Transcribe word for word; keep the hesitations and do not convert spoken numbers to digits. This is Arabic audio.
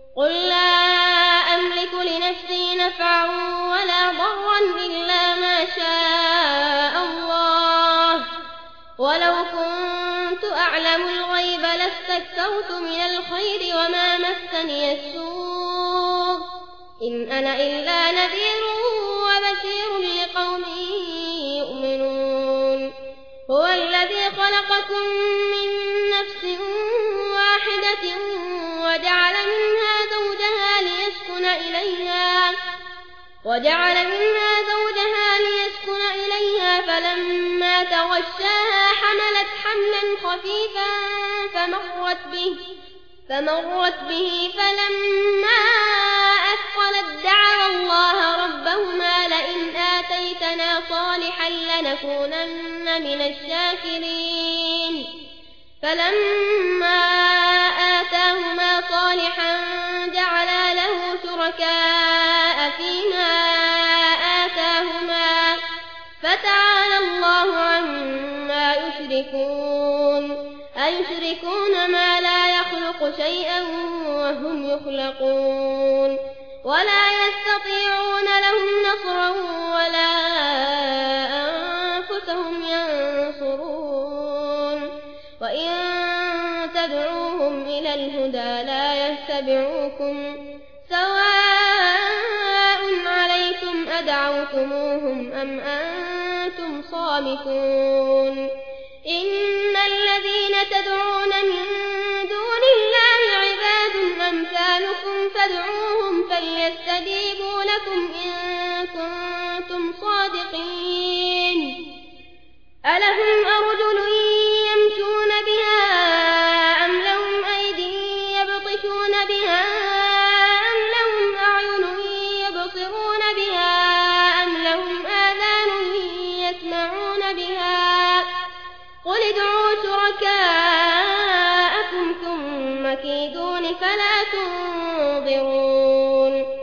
قل لا أملك لنفسي نفعا ولا ضرا إلا ما شاء الله ولو كنت أعلم الغيب لاستكثرت من الخير وما مسني السوء إن أنا إلا نذير وبشير لقوم يؤمنون هو الذي خلقكم من نفس واحدة وجعل منها زوجها ليسكن إليها وجعل منها زوجها ليسكن إليها فلما تغشاها حملت حملا خفيفا فمرت به فمرت به فلما أثقلت دعوا الله ربهما لئن آتيتنا صالحا لنكونن من الشاكرين فلما آتاهما صالحا جعلا له شركاء فيما آتاهما فتعالى الله عما يشركون أيشركون ما لا يخلق شيئا وهم يخلقون ولا يستطيعون لهم نصرا ولا أنفسهم ينصرون وإن تدعوهم إلى الهدى لا يتبعوكم سواء عليكم أدعوتموهم أم أنتم صامتون إن الذين تدعون من دون الله عباد أمثالكم فادعوهم فليستجيبوا لكم إن كنتم صادقين ألهم أرجل يمشون بها أم لهم أيدي يبطشون بها أم لهم أعين يبصرون بها أم لهم آذان يسمعون بها قل ادعوا شركاءكم ثم كيدون فلا تنظرون